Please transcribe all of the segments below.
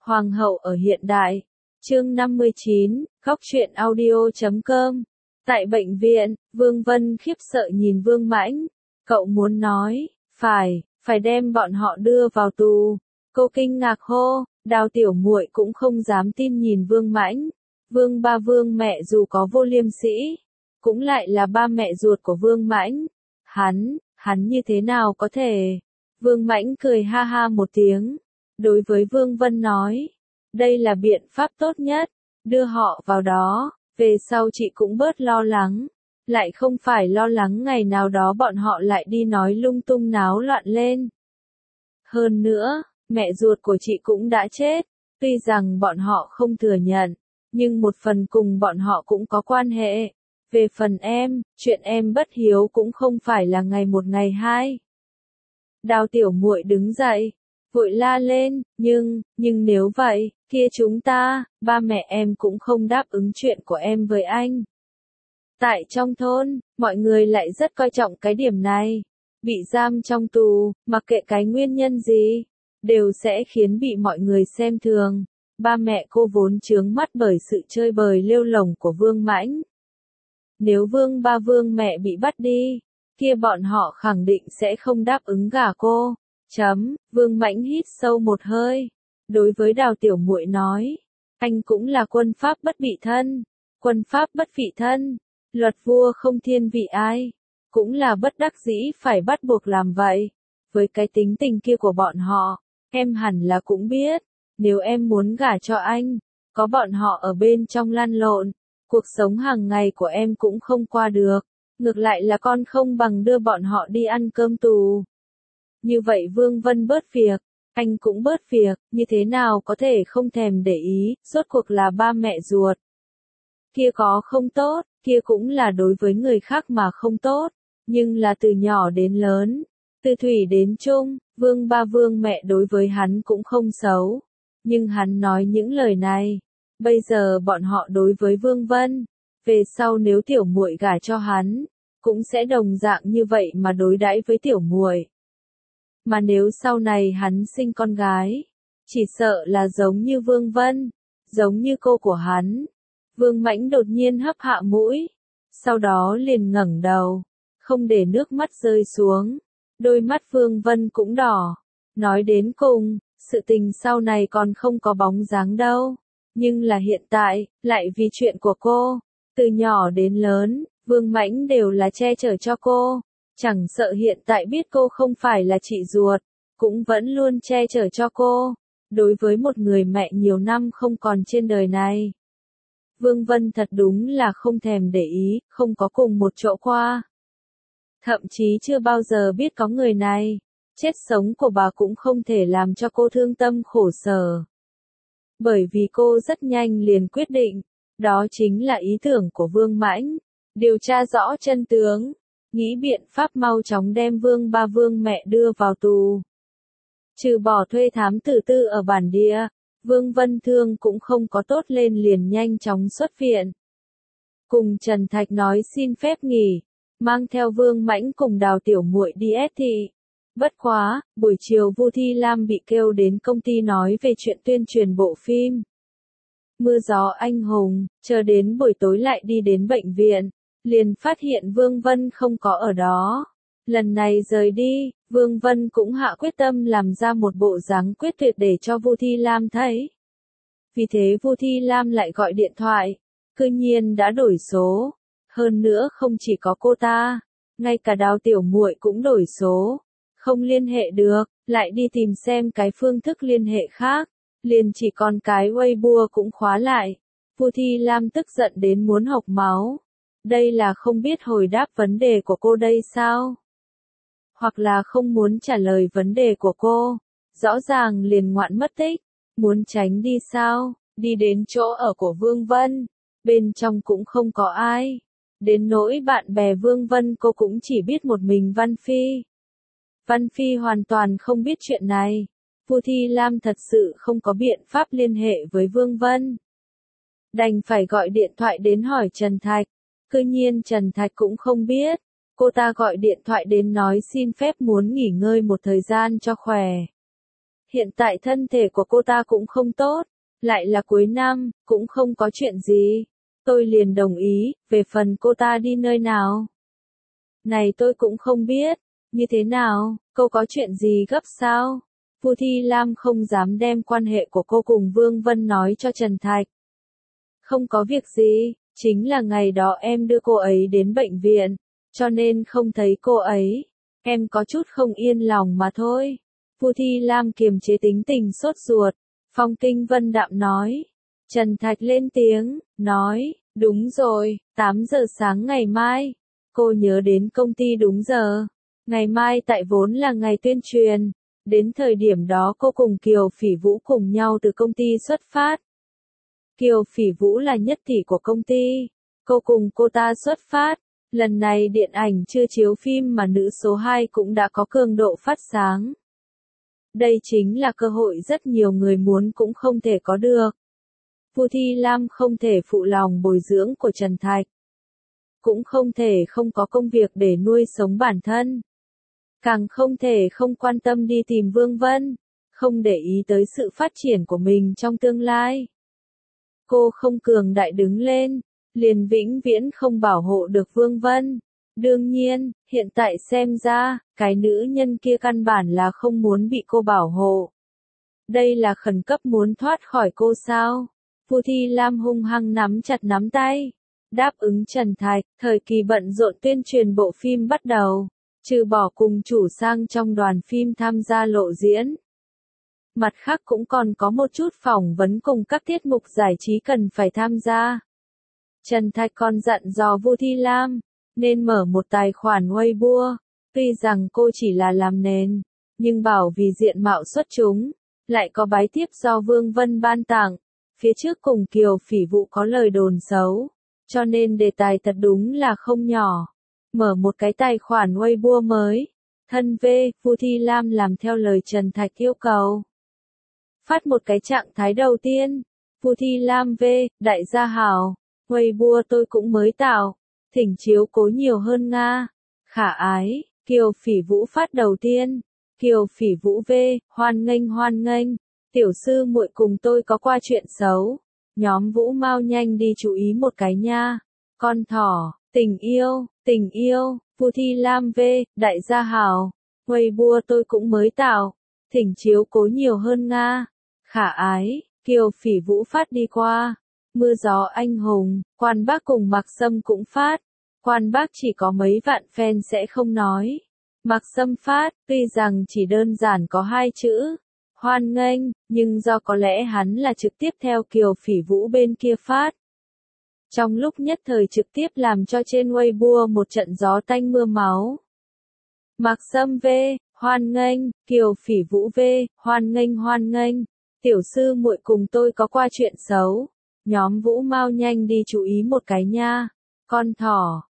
Hoàng hậu ở hiện đại. Chương 59, Góc truyện audio.com. Tại bệnh viện, Vương Vân khiếp sợ nhìn Vương Mãnh. Cậu muốn nói, phải đem bọn họ đưa vào tù. Cô kinh ngạc hô, Đào tiểu muội cũng không dám tin nhìn Vương Mãnh. Vương ba Vương mẹ dù có vô liêm sĩ, cũng lại là ba mẹ ruột của Vương Mãnh. Hắn như thế nào có thể? Vương Mãnh cười ha ha một tiếng. Đối với Vương Vân nói, đây là biện pháp tốt nhất, đưa họ vào đó, về sau chị cũng bớt lo lắng, lại không phải lo lắng ngày nào đó bọn họ lại đi nói lung tung náo loạn lên. Hơn nữa, mẹ ruột của chị cũng đã chết, tuy rằng bọn họ không thừa nhận, nhưng một phần cùng bọn họ cũng có quan hệ. Về phần em, chuyện em bất hiếu cũng không phải là ngày một ngày hai. Đào tiểu muội đứng dậy, vội la lên, nhưng nếu vậy, kia chúng ta, ba mẹ em cũng không đáp ứng chuyện của em với anh. Tại trong thôn, mọi người lại rất coi trọng cái điểm này. Bị giam trong tù, mặc kệ cái nguyên nhân gì, đều sẽ khiến bị mọi người xem thường. Ba mẹ cô vốn chướng mắt bởi sự chơi bời lêu lổng của Vương Mãnh. Nếu Vương ba Vương mẹ bị bắt đi, kia bọn họ khẳng định sẽ không đáp ứng gả cô. Vương Mãnh hít sâu một hơi. Đối với Đào tiểu muội nói, anh cũng là quân pháp bất bị thân. Quân pháp bất vị thân, luật vua không thiên vị ai. Cũng là bất đắc dĩ phải bắt buộc làm vậy. Với cái tính tình kia của bọn họ, em hẳn là cũng biết. Nếu em muốn gả cho anh, có bọn họ ở bên trong lăn lộn, cuộc sống hàng ngày của em cũng không qua được. Ngược lại là con không bằng đưa bọn họ đi ăn cơm tù. Như vậy Vương Vân bớt việc, anh cũng bớt việc, như thế nào có thể không thèm để ý, rốt cuộc là ba mẹ ruột. Kia có không tốt, kia cũng là đối với người khác mà không tốt, nhưng là từ nhỏ đến lớn, từ thủy đến trung, Vương ba Vương mẹ đối với hắn cũng không xấu. Nhưng hắn nói những lời này, bây giờ bọn họ đối với Vương Vân, về sau nếu tiểu muội gả cho hắn, cũng sẽ đồng dạng như vậy mà đối đãi với tiểu muội. Mà nếu sau này hắn sinh con gái, chỉ sợ là giống như Vương Vân, giống như cô của hắn. Vương Mãnh đột nhiên hấp hạ mũi, sau đó liền ngẩng đầu, không để nước mắt rơi xuống. Đôi mắt Vương Vân cũng đỏ. Nói đến cùng, sự tình sau này còn không có bóng dáng đâu. Nhưng là hiện tại, lại vì chuyện của cô, từ nhỏ đến lớn, Vương Mãnh đều là che chở cho cô. Chẳng sợ hiện tại biết cô không phải là chị ruột, cũng vẫn luôn che chở cho cô. Đối với một người mẹ nhiều năm không còn trên đời này, Vương Vân thật đúng là không thèm để ý, không có cùng một chỗ qua. Thậm chí chưa bao giờ biết có người này. Chết sống của bà cũng không thể làm cho cô thương tâm khổ sở. Bởi vì cô rất nhanh liền quyết định, đó chính là ý tưởng của Vương Mãnh, điều tra rõ chân tướng, nghĩ biện pháp mau chóng đem Vương ba Vương mẹ đưa vào tù. Trừ bỏ thuê thám tử tư ở bản địa, Vương Vân Thương cũng không có tốt lên liền nhanh chóng xuất viện. Cùng Trần Thạch nói xin phép nghỉ, mang theo Vương Mãnh cùng Đào tiểu muội đi ép thị. Bất quá, buổi chiều Vu Thi Lam bị kêu đến công ty nói về chuyện tuyên truyền bộ phim Mưa gió anh hùng, chờ đến buổi tối lại đi đến bệnh viện, liền phát hiện Vương Vân không có ở đó. Lần này rời đi, Vương Vân cũng hạ quyết tâm làm ra một bộ dáng quyết tuyệt để cho Vu Thi Lam thấy. Vì thế Vu Thi Lam lại gọi điện thoại, cư nhiên đã đổi số. Hơn nữa không chỉ có cô ta, ngay cả Đào tiểu muội cũng đổi số. Không liên hệ được, lại đi tìm xem cái phương thức liên hệ khác, liền chỉ còn cái Weibo cũng khóa lại. Vu Thi Lam tức giận đến muốn hộc máu. Đây là không biết hồi đáp vấn đề của cô đây sao? Hoặc là không muốn trả lời vấn đề của cô, rõ ràng liền ngoạn mất tích, muốn tránh đi sao? Đi đến chỗ ở của Vương Vân, bên trong cũng không có ai. Đến nỗi bạn bè Vương Vân cô cũng chỉ biết một mình Văn Phi. Văn Phi hoàn toàn không biết chuyện này. Vu Thi Lam thật sự không có biện pháp liên hệ với Vương Vân. Đành phải gọi điện thoại đến hỏi Trần Thạch. Cư nhiên Trần Thạch cũng không biết. Cô ta gọi điện thoại đến nói xin phép muốn nghỉ ngơi một thời gian cho khỏe. Hiện tại thân thể của cô ta cũng không tốt, lại là cuối năm, cũng không có chuyện gì. Tôi liền đồng ý, về phần cô ta đi nơi nào. Này tôi cũng không biết, như thế nào, cô có chuyện gì gấp sao? Vu Thi Lam không dám đem quan hệ của cô cùng Vương Vân nói cho Trần Thạch. Không có việc gì, chính là ngày đó em đưa cô ấy đến bệnh viện, cho nên không thấy cô ấy. Em có chút không yên lòng mà thôi. Vu Thi Lam kiềm chế tính tình sốt ruột. Phong Kinh Vân đạm nói. Trần Thạch lên tiếng, nói, đúng rồi, 8 giờ sáng ngày mai. Cô nhớ đến công ty đúng giờ. Ngày mai tại vốn là ngày tuyên truyền. Đến thời điểm đó cô cùng Kiều Phỉ Vũ cùng nhau từ công ty xuất phát. Kiều Phỉ Vũ là nhất tỷ của công ty. Cô cùng cô ta xuất phát. Lần này điện ảnh chưa chiếu phim mà nữ số 2 cũng đã có cường độ phát sáng. Đây chính là cơ hội rất nhiều người muốn cũng không thể có được. Vu Thi Lam không thể phụ lòng bồi dưỡng của Trần Thạch. Cũng không thể không có công việc để nuôi sống bản thân. Càng không thể không quan tâm đi tìm Vương Vân. Không để ý tới sự phát triển của mình trong tương lai. Cô không cường đại đứng lên. Liền vĩnh viễn không bảo hộ được Vương Vân. Đương nhiên, hiện tại xem ra, cái nữ nhân kia căn bản là không muốn bị cô bảo hộ. Đây là khẩn cấp muốn thoát khỏi cô sao? Vu Thi Lam hung hăng nắm chặt nắm tay. Đáp ứng Trần Thạch, thời kỳ bận rộn tuyên truyền bộ phim bắt đầu. Trừ bỏ cùng chủ sang trong đoàn phim tham gia lộ diễn. Mặt khác cũng còn có một chút phỏng vấn cùng các tiết mục giải trí cần phải tham gia. Trần Thạch còn dặn dò Vu Thi Lam, nên mở một tài khoản Weibo, tuy rằng cô chỉ là làm nền, nhưng bảo vì diện mạo xuất chúng, lại có bái tiếp do Vương Vân ban tặng, phía trước cùng Kiều Phỉ Vũ có lời đồn xấu, cho nên đề tài thật đúng là không nhỏ. Mở một cái tài khoản Weibo mới, thân V, Vu Thi Lam làm theo lời Trần Thạch yêu cầu. Phát một cái trạng thái đầu tiên, Vu Thi Lam V, đại gia hảo. Weibo tôi cũng mới tạo, thỉnh chiếu cố nhiều hơn Nga. Khả ái, Kiều Phỉ Vũ phát đầu tiên. Kiều Phỉ Vũ V, hoan nghênh, tiểu sư muội cùng tôi có qua chuyện xấu. Nhóm Vũ mau nhanh đi chú ý một cái nha. Con thỏ, tình yêu, Vu Thi Lam V, đại gia hảo. Weibo tôi cũng mới tạo, thỉnh chiếu cố nhiều hơn Nga. Khả ái, Kiều Phỉ Vũ phát đi qua. Mưa gió anh hùng, Quan Bác cùng Mạc Sâm cũng phát. Quan Bác chỉ có mấy vạn fan sẽ không nói. Mạc Sâm phát, tuy rằng chỉ đơn giản có 2 chữ, hoan nghênh, nhưng do có lẽ hắn là trực tiếp theo Kiều Phỉ Vũ bên kia phát. Trong lúc nhất thời trực tiếp làm cho trên Weibo một trận gió tanh mưa máu. Mạc Sâm V, hoan nghênh, Kiều Phỉ Vũ V, hoan nghênh, tiểu sư muội cùng tôi có qua chuyện xấu. Nhóm Vũ mau nhanh đi chú ý một cái nha. Con thỏ,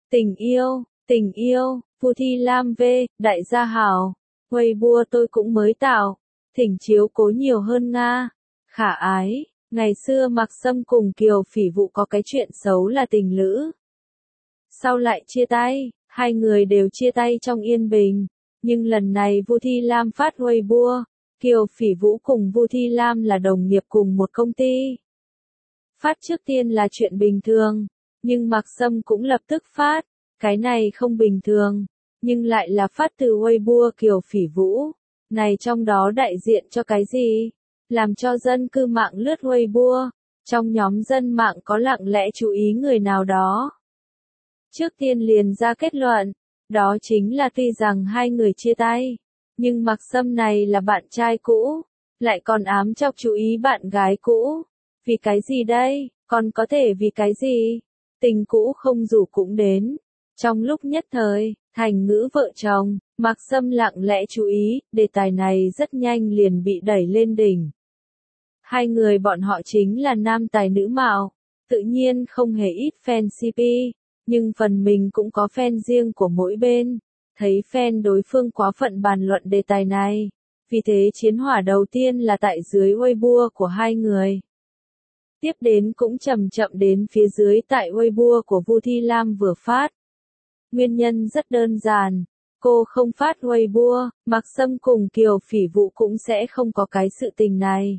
tình yêu, Vu Thi Lam V, đại gia hảo. Weibo tôi cũng mới tạo, thỉnh chiếu cố nhiều hơn Nga. Khả ái, ngày xưa Mạc Sâm cùng Kiều Phỉ Vũ có cái chuyện xấu là tình lữ. Sau lại chia tay, hai người đều chia tay trong yên bình. Nhưng lần này Vu Thi Lam phát Weibo, Kiều Phỉ Vũ cùng Vu Thi Lam là đồng nghiệp cùng một công ty. Phát trước tiên là chuyện bình thường, nhưng Mạc Sâm cũng lập tức phát, cái này không bình thường, nhưng lại là phát từ Weibo Kiều Phỉ Vũ, này trong đó đại diện cho cái gì? Làm cho dân cư mạng lướt Weibo, trong nhóm dân mạng có lặng lẽ chú ý người nào đó. Trước tiên liền ra kết luận, đó chính là tuy rằng hai người chia tay, nhưng Mạc Sâm này là bạn trai cũ, lại còn ám chọc chú ý bạn gái cũ. Vì cái gì đây, còn có thể vì cái gì? Tình cũ không rủ cũng đến. Trong lúc nhất thời, thành ngữ vợ chồng, Mạc Sâm lặng lẽ chú ý, đề tài này rất nhanh liền bị đẩy lên đỉnh. Hai người bọn họ chính là nam tài nữ mạo, tự nhiên không hề ít fan CP, nhưng phần mình cũng có fan riêng của mỗi bên. Thấy fan đối phương quá phận bàn luận đề tài này, vì thế chiến hỏa đầu tiên là tại dưới Weibo của hai người. Tiếp đến cũng chậm chậm đến phía dưới tại Weibo của Vu Thi Lam vừa phát. Nguyên nhân rất đơn giản, cô không phát Weibo, Mạc Sâm cùng Kiều Phỉ Vũ cũng sẽ không có cái sự tình này.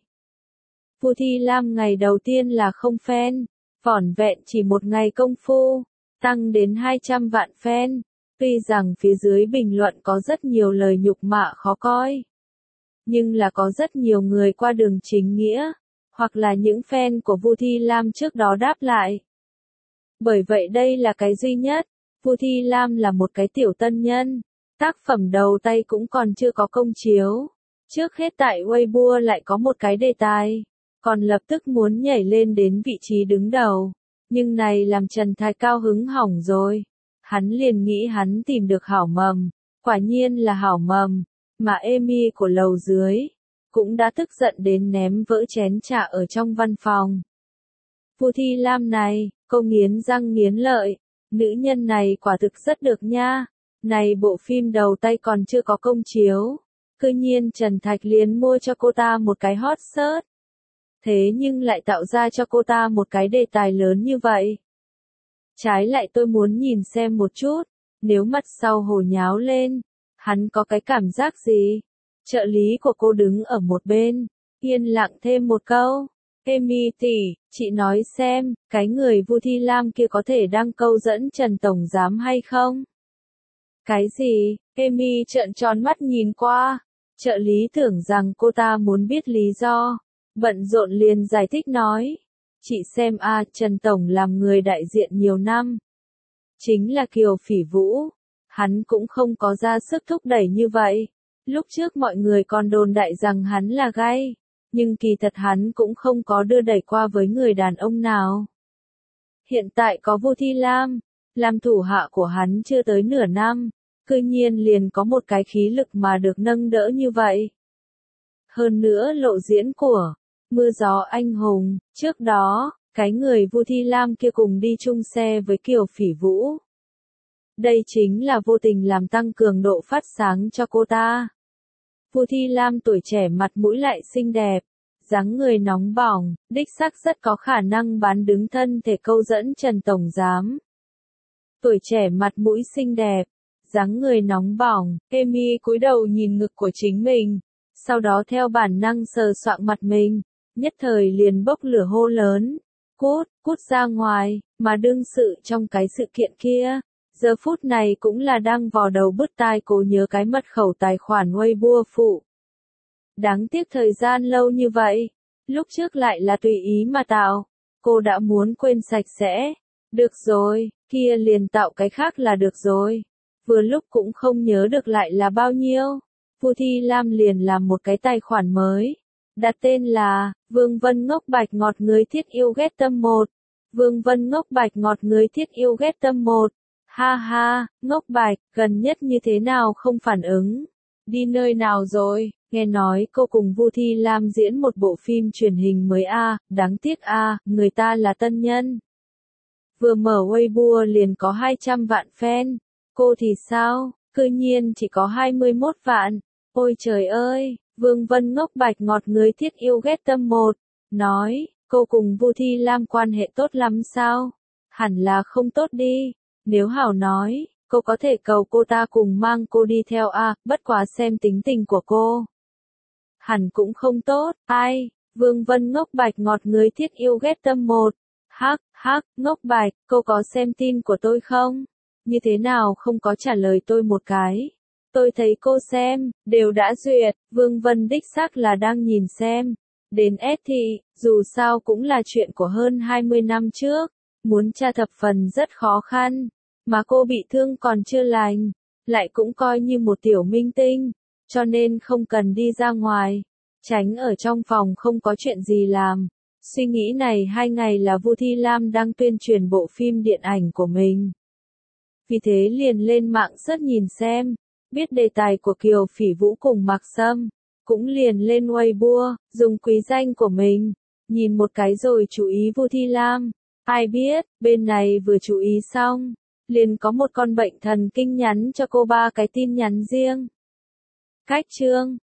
Vu Thi Lam ngày đầu tiên là không fan, vỏn vẹn chỉ một ngày công phu, tăng đến 200 vạn fan, tuy rằng phía dưới bình luận có rất nhiều lời nhục mạ khó coi. Nhưng là có rất nhiều người qua đường chính nghĩa, hoặc là những fan của Vu Thi Lam trước đó đáp lại. Bởi vậy đây là cái duy nhất, Vu Thi Lam là một cái tiểu tân nhân, tác phẩm đầu tay cũng còn chưa có công chiếu. Trước hết tại Weibo lại có một cái đề tài, còn lập tức muốn nhảy lên đến vị trí đứng đầu. Nhưng này làm Trần Thạch cao hứng hỏng rồi. Hắn liền nghĩ hắn tìm được hảo mầm, quả nhiên là hảo mầm, mà Amy của lầu dưới cũng đã tức giận đến ném vỡ chén trà ở trong văn phòng. Vu Thi Lam này, cô nghiến răng nghiến lợi, nữ nhân này quả thực rất được nha. Này bộ phim đầu tay còn chưa có công chiếu, cư nhiên Trần Thạch liền mua cho cô ta một cái hot search. Thế nhưng lại tạo ra cho cô ta một cái đề tài lớn như vậy. Trái lại tôi muốn nhìn xem một chút, nếu mặt sau hồ nháo lên, hắn có cái cảm giác gì? Trợ lý của cô đứng ở một bên, yên lặng thêm một câu. Amy tỷ, chị nói xem, cái người Vu Thi Lam kia có thể đang câu dẫn Trần Tổng Giám hay không? Cái gì? Amy trợn tròn mắt nhìn qua. Trợ lý tưởng rằng cô ta muốn biết lý do. Bận rộn liền giải thích nói. Chị xem Trần Tổng làm người đại diện nhiều năm. Chính là Kiều Phỉ Vũ. Hắn cũng không có ra sức thúc đẩy như vậy. Lúc trước mọi người còn đồn đại rằng hắn là gay. Nhưng kỳ thật hắn cũng không có đưa đẩy qua với người đàn ông nào. Hiện tại có Vu Thi Lam, làm thủ hạ của hắn chưa tới nửa năm, cư nhiên liền có một cái khí lực mà được nâng đỡ như vậy. Hơn nữa lộ diễn của Mưa Gió Anh Hùng, trước đó, cái người Vu Thi Lam kia cùng đi chung xe với Kiều Phỉ Vũ. Đây chính là vô tình làm tăng cường độ phát sáng cho cô ta. Vu Thi Lam tuổi trẻ mặt mũi lại xinh đẹp, dáng người nóng bỏng, đích xác rất có khả năng bán đứng thân thể câu dẫn Trần Tổng Giám. Tuổi trẻ mặt mũi xinh đẹp, dáng người nóng bỏng, Amy cúi đầu nhìn ngực của chính mình, sau đó theo bản năng sờ soạng mặt mình, nhất thời liền bốc lửa hô lớn, cút ra ngoài, mà đương sự trong cái sự kiện kia. Giờ phút này cũng là đang vò đầu bứt tai cố nhớ cái mật khẩu tài khoản Weibo phụ. Đáng tiếc thời gian lâu như vậy, lúc trước lại là tùy ý mà tạo, cô đã muốn quên sạch sẽ. Được rồi, kia liền tạo cái khác là được rồi. Vừa lúc cũng không nhớ được lại là bao nhiêu. Vu Thi Lam liền làm một cái tài khoản mới, đặt tên là Vương Vân Ngốc Bạch Ngọt Người Thiết Yêu Ghét Tâm 1. Vương Vân Ngốc Bạch Ngọt Người Thiết Yêu Ghét Tâm 1. Ha ha, Ngốc Bạch, gần nhất như thế nào không phản ứng? Đi nơi nào rồi? Nghe nói cô cùng Vu Thi Lam diễn một bộ phim truyền hình mới đáng tiếc người ta là tân nhân. Vừa mở Weibo liền có 200 vạn fan, cô thì sao? Cư nhiên chỉ có 21 vạn. Ôi trời ơi, Vương Vân Ngốc Bạch Ngọt Người Thiết Yêu Ghét Tâm 1, nói, cô cùng Vu Thi Lam quan hệ tốt lắm sao? Hẳn là không tốt đi. Nếu hảo nói, cô có thể cầu cô ta cùng mang cô đi theo bất quá xem tính tình của cô. Hẳn cũng không tốt, Vương Vân Ngốc Bạch Ngọt Người Thiết Yêu Ghét Tâm 1. Ngốc Bạch, cô có xem tin của tôi không? Như thế nào không có trả lời tôi một cái? Tôi thấy cô xem, đều đã duyệt, Vương Vân đích xác là đang nhìn xem. Đến S thị, dù sao cũng là chuyện của hơn 20 năm trước. Muốn tra thập phần rất khó khăn, mà cô bị thương còn chưa lành, lại cũng coi như một tiểu minh tinh, cho nên không cần đi ra ngoài, tránh ở trong phòng không có chuyện gì làm. Suy nghĩ này 2 ngày là Vu Thi Lam đang tuyên truyền bộ phim điện ảnh của mình. Vì thế liền lên mạng search nhìn xem, biết đề tài của Kiều Phỉ Vũ cùng Mạc Sâm, cũng liền lên Weibo, dùng quý danh của mình, nhìn một cái rồi chú ý Vu Thi Lam. Ai biết, bên này vừa chú ý xong, liền có một con bệnh thần kinh nhắn cho cô 3 cái tin nhắn riêng. Cách chương